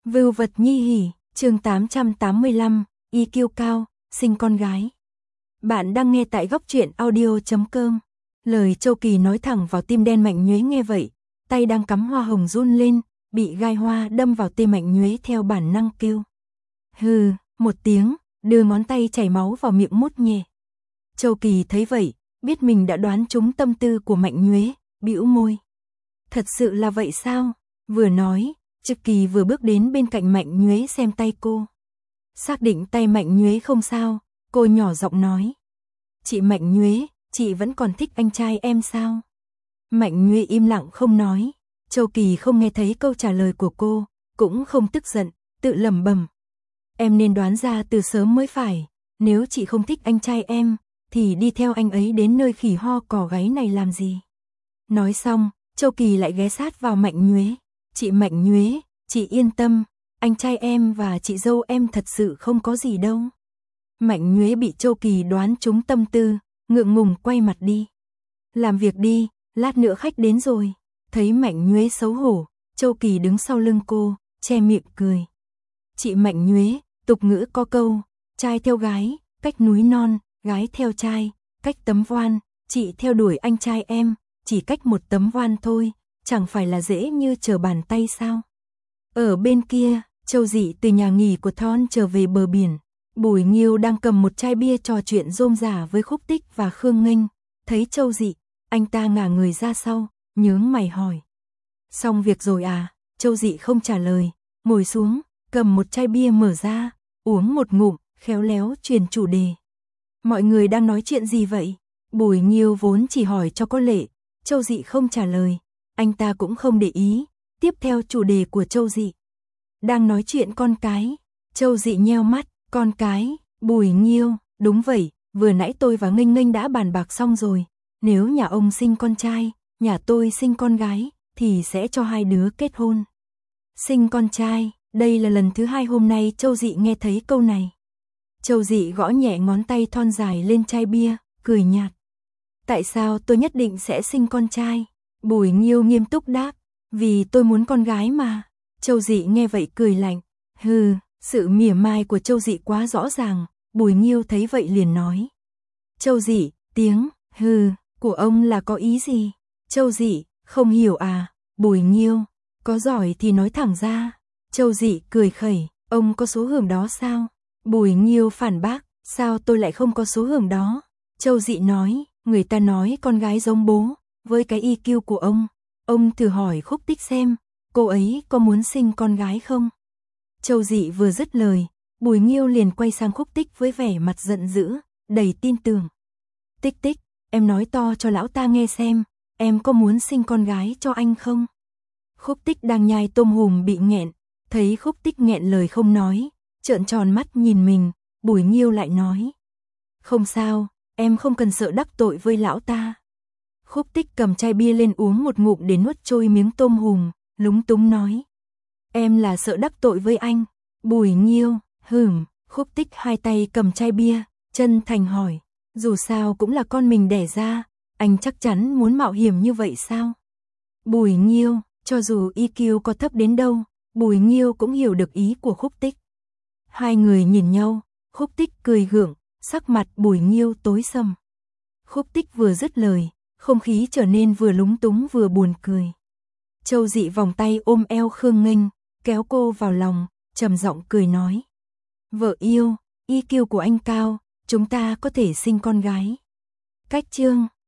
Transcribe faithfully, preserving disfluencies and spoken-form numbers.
Vưu vật nhi hỉ, chương tám trăm tám mươi lăm, i kiu cao, sinh con gái. Bạn đang nghe tại góc truyện audio chấm com. Lời Châu Kỳ nói thẳng vào tim đen Mạnh Nhuế nghe vậy, tay đang cắm hoa hồng run lên, bị gai hoa đâm vào tim Mạnh Nhuế theo bản năng kêu. Hừ, một tiếng, đưa ngón tay chảy máu vào miệng mút nhẹ. Châu Kỳ thấy vậy, biết mình đã đoán trúng tâm tư của Mạnh Nhuế, bĩu môi. Thật sự là vậy sao? Vừa nói, Trực Kỳ vừa bước đến bên cạnh Mạnh Nhuế xem tay cô. Xác định tay Mạnh Nhuế không sao, cô nhỏ giọng nói. Chị Mạnh Nhuế, chị vẫn còn thích anh trai em sao? Mạnh Nhuế im lặng không nói. Châu Kỳ không nghe thấy câu trả lời của cô, cũng không tức giận, tự lẩm bẩm. Em nên đoán ra từ sớm mới phải, nếu chị không thích anh trai em, thì đi theo anh ấy đến nơi khỉ ho cỏ gáy này làm gì? Nói xong, Châu Kỳ lại ghé sát vào Mạnh Nhuế. Chị Mạnh Nhuế, chị yên tâm, anh trai em và chị dâu em thật sự không có gì đâu. Mạnh Nhuế bị Châu Kỳ đoán trúng tâm tư, ngượng ngùng quay mặt đi. Làm việc đi, lát nữa khách đến rồi. Thấy Mạnh Nhuế xấu hổ, Châu Kỳ đứng sau lưng cô, che miệng cười. Chị Mạnh Nhuế, tục ngữ có câu, trai theo gái, cách núi non, gái theo trai, cách tấm voan, chị theo đuổi anh trai em, chỉ cách một tấm voan thôi, chẳng phải là dễ như trở bàn tay sao? Ở bên kia, Châu Dị từ nhà nghỉ của Thon trở về bờ biển. Bùi Nghiêu đang cầm một chai bia trò chuyện rôm rả với Khúc Tích và Khương Nghênh. Thấy Châu Dị, anh ta ngả người ra sau, nhướng mày hỏi. Xong việc rồi à? Châu Dị không trả lời, ngồi xuống, cầm một chai bia mở ra, uống một ngụm, khéo léo truyền chủ đề. Mọi người đang nói chuyện gì vậy? Bùi Nghiêu vốn chỉ hỏi cho có lệ, Châu Dị không trả lời, anh ta cũng không để ý, tiếp theo chủ đề của Châu Dị. Đang nói chuyện con cái. Châu Dị nheo mắt, con cái, Bùi Nghiêu, đúng vậy, vừa nãy tôi và Nghênh Nghênh đã bàn bạc xong rồi, nếu nhà ông sinh con trai, nhà tôi sinh con gái, thì sẽ cho hai đứa kết hôn. Sinh con trai, đây là lần thứ hai hôm nay Châu Dị nghe thấy câu này. Châu Dị gõ nhẹ ngón tay thon dài lên chai bia, cười nhạt. Tại sao tôi nhất định sẽ sinh con trai? Bùi Nghiêu nghiêm túc đáp, vì tôi muốn con gái mà. Châu Dị nghe vậy cười lạnh, hừ, sự mỉa mai của Châu Dị quá rõ ràng, Bùi Nghiêu thấy vậy liền nói. Châu Dị, tiếng, hừ, của ông là có ý gì? Châu Dị, không hiểu à? Bùi Nghiêu, có giỏi thì nói thẳng ra. Châu Dị cười khẩy, ông có số hưởng đó sao? Bùi Nghiêu phản bác, sao tôi lại không có số hưởng đó? Châu Dị nói, người ta nói con gái giống bố, với cái i kiu của ông, ông thử hỏi Khúc Tích xem, cô ấy có muốn sinh con gái không? Châu Dị vừa dứt lời, Bùi Nghiêu liền quay sang Khúc Tích với vẻ mặt giận dữ, đầy tin tưởng. Tích Tích, em nói to cho lão ta nghe xem, em có muốn sinh con gái cho anh không? Khúc Tích đang nhai tôm hùm bị nghẹn, thấy Khúc Tích nghẹn lời không nói, trợn tròn mắt nhìn mình, Bùi Nghiêu lại nói. Không sao, em không cần sợ đắc tội với lão ta. Khúc Tích cầm chai bia lên uống một ngụm để nuốt trôi miếng tôm hùm, lúng túng nói. Em là sợ đắc tội với anh. Bùi Nghiêu, hửm, Khúc Tích hai tay cầm chai bia, chân thành hỏi. Dù sao cũng là con mình đẻ ra, anh chắc chắn muốn mạo hiểm như vậy sao? Bùi Nghiêu, cho dù i kiu có thấp đến đâu, Bùi Nghiêu cũng hiểu được ý của Khúc Tích. Hai người nhìn nhau, Khúc Tích cười gượng, sắc mặt Bùi Nghiêu tối sầm. Khúc Tích vừa dứt lời, không khí trở nên vừa lúng túng vừa buồn cười. Châu Dị vòng tay ôm eo Khương Nghênh, kéo cô vào lòng, trầm giọng cười nói. Vợ yêu, i kiu của anh cao, chúng ta có thể sinh con gái. Cách chương